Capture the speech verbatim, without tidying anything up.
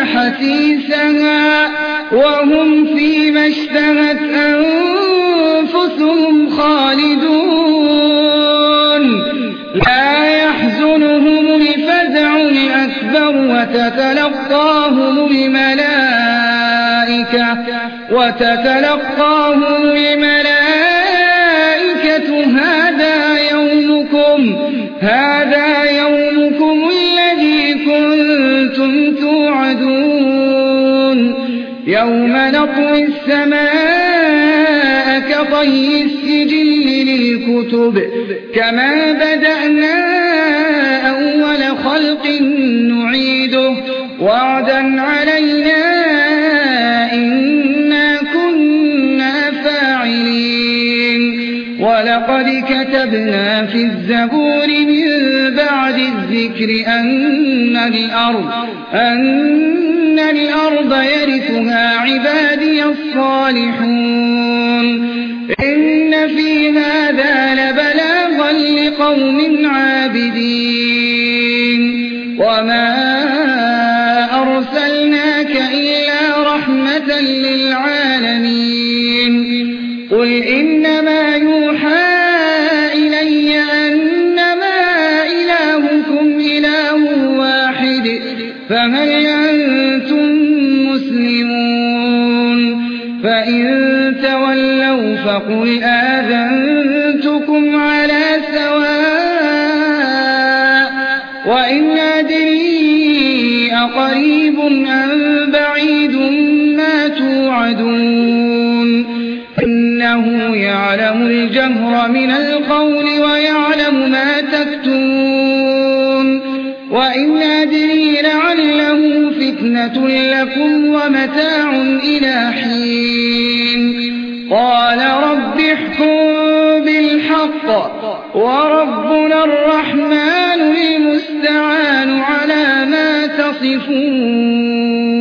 حثيثها وهم فيما اشتهت أنفسهم خالدون لا يحزنهم الفزع الأكبر وتتلقاهم الملائكة وتتلقاهم الملائكة هذا يومكم هذا يومكم الذي كنتم توعدون يوم نطوي السماء كطي السجل للكتب كما بدأنا أول خلق نعيده وعدا علينا إنا كنا فاعلين ولقد كتبنا في الزبور من بعد الذكر أن الأرض أن الأرض يرثها عبادي الصالحون إن في هذا لبلاغا لقوم عابدين وما أرسلناك إلا رحمة للعالمين قل إنما يوحى إلي أنما إلهكم إله واحد فهل أنتم مسلمون فإن تولوا فقل آذنتكم على سواء وإن أدري أقريب أم بعيد ما توعدون إنه يعلم الجهر من القول ويعلم ما تكتمون وإن أدري لعله فتنة لكم ومتاع إلى حين قال رب احكم بالحق وربنا الرحمن المستعان على ما تصفون.